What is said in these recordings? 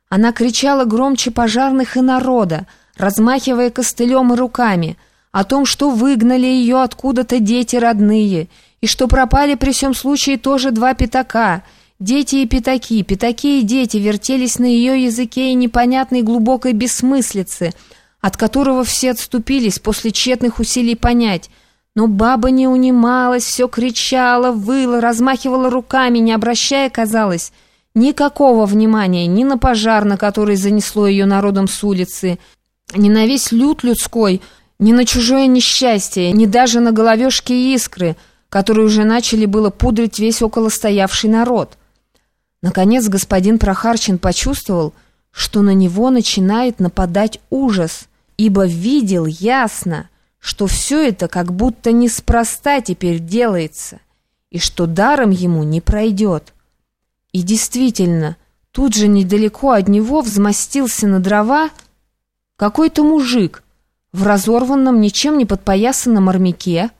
Она кричала громче пожарных и народа, размахивая костылем и руками, о том, что выгнали ее откуда-то дети родные, и что пропали при всем случае тоже 2 пятака. Дети и пятаки, пятаки и дети вертелись на ее языке и непонятной глубокой бессмыслицы, от которого все отступились после тщетных усилий понять. Но баба не унималась, все кричала, выла, размахивала руками, не обращая, казалось, никакого внимания ни на пожар, на который занесло ее народом с улицы, ни на весь люд людской, ни на чужое несчастье, ни даже на головешки и искры, которые уже начали было пудрить весь околостоявший народ. Наконец господин Прохарчин почувствовал, что на него начинает нападать ужас, ибо видел ясно, что все это как будто неспроста теперь делается, и что даром ему не пройдет. И действительно, тут же недалеко от него взмастился на дрова какой-то мужик в разорванном, ничем не подпоясанном армяке,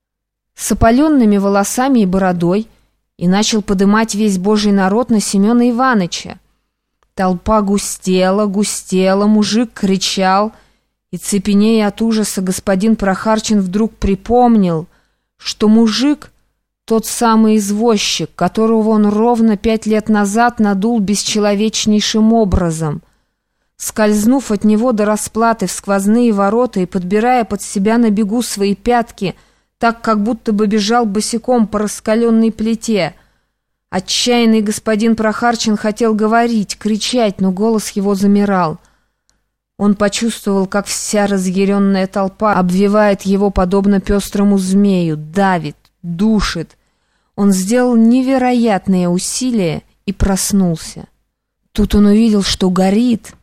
с опаленными волосами и бородой, и начал подымать весь божий народ на Семена Иваныча. Толпа густела, мужик кричал, и, цепенея от ужаса, господин Прохарчин вдруг припомнил, что мужик — тот самый извозчик, которого он ровно 5 лет назад надул бесчеловечнейшим образом. Скользнув от него до расплаты в сквозные ворота и подбирая под себя на бегу свои пятки, так как будто бы бежал босиком по раскаленной плите, отчаянный господин Прохарчин хотел говорить, кричать, но голос его замирал. Он почувствовал, как вся разъяренная толпа обвивает его подобно пестрому змею, давит, душит. Он сделал невероятные усилия и проснулся. Тут он увидел, что горит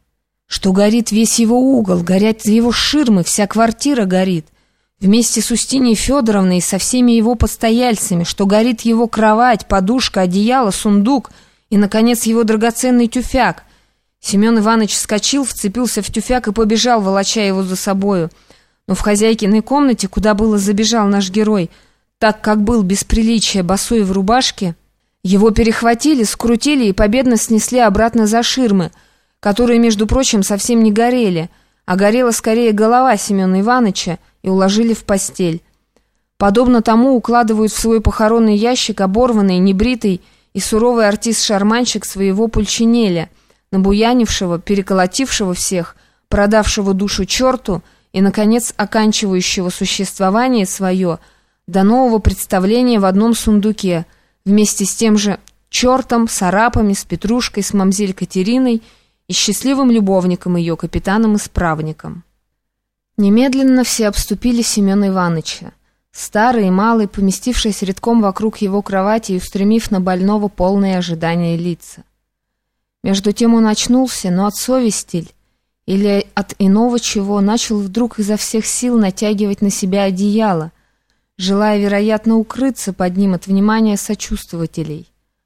весь его угол, горят его ширмы, вся квартира горит, вместе с Устиньей Федоровной и со всеми его постояльцами, что горит его кровать, подушка, одеяло, сундук и, наконец, его драгоценный тюфяк. Семен Иванович вскочил, вцепился в тюфяк и побежал, волоча его за собою. Но в хозяйкиной комнате, куда было забежал наш герой, так как был без приличия босой в рубашке, его перехватили, скрутили и победно снесли обратно за ширмы, которые, между прочим, совсем не горели, а горела скорее голова Семена Ивановича, и уложили в постель. Подобно тому укладывают в свой похоронный ящик оборванный, небритый и суровый артист-шарманщик своего Пульчинеля, набуянившего, переколотившего всех, продавшего душу черту и, наконец, оканчивающего существование свое до нового представления в одном сундуке, вместе с тем же чертом, с арапами, с Петрушкой, с мамзель Катериной и счастливым любовником ее, капитаном-исправником. Немедленно все обступили Семена Ивановича, старый и малый, поместившись редком вокруг его кровати и устремив на больного полное ожидание лица. Между тем он очнулся, но от совести или от иного чего начал вдруг изо всех сил натягивать на себя одеяло, желая, вероятно, укрыться под ним от внимания сочувствователей.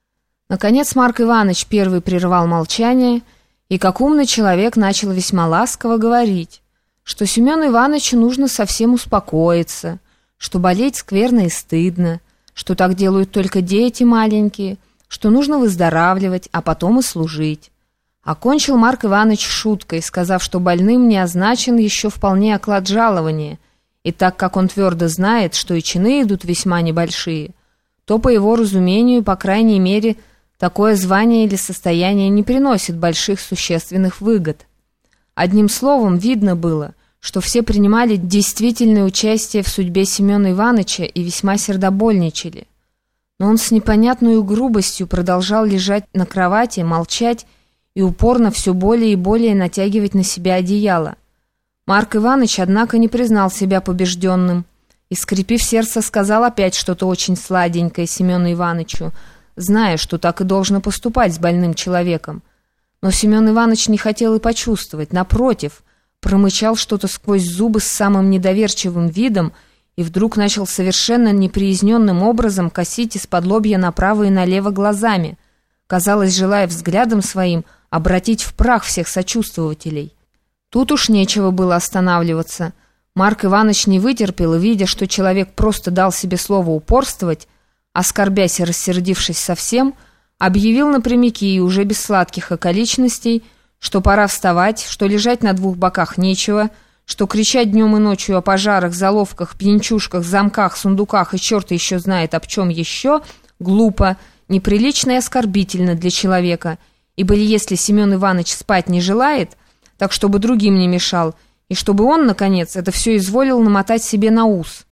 Наконец Марк Иванович первый прервал молчание и, как умный человек, начал весьма ласково говорить, что Семену Ивановичу нужно совсем успокоиться, что болеть скверно и стыдно, что так делают только дети маленькие, что нужно выздоравливать, а потом и служить. Окончил Марк Иванович шуткой, сказав, что больным не означен еще вполне оклад жалования, и так как он твердо знает, что и чины идут весьма небольшие, то, по его разумению, по крайней мере, такое звание или состояние не приносит больших существенных выгод. Одним словом, видно было, что все принимали действительное участие в судьбе Семена Ивановича и весьма сердобольничали. Но он с непонятной грубостью продолжал лежать на кровати, молчать и упорно все более и более натягивать на себя одеяло. Марк Иванович, однако, не признал себя побежденным и, скрипив сердце, сказал опять что-то очень сладенькое Семену Ивановичу, зная, что так и должно поступать с больным человеком. Но Семен Иванович не хотел и почувствовать, напротив, промычал что-то сквозь зубы с самым недоверчивым видом и вдруг начал совершенно неприязненным образом косить из-под лобья направо и налево глазами, казалось, желая взглядом своим обратить в прах всех сочувствователей. Тут уж нечего было останавливаться. Марк Иванович не вытерпел и, видя, что человек просто дал себе слово упорствовать, оскорбясь и рассердившись совсем, объявил напрямики и уже без сладких околичностей, что пора вставать, что лежать на двух боках нечего, что кричать днем и ночью о пожарах, заловках, пьянчушках, замках, сундуках и черт еще знает об чем еще, глупо, неприлично и оскорбительно для человека, ибо если Семен Иванович спать не желает, так чтобы другим не мешал, и чтобы он, наконец, это все изволил намотать себе на ус.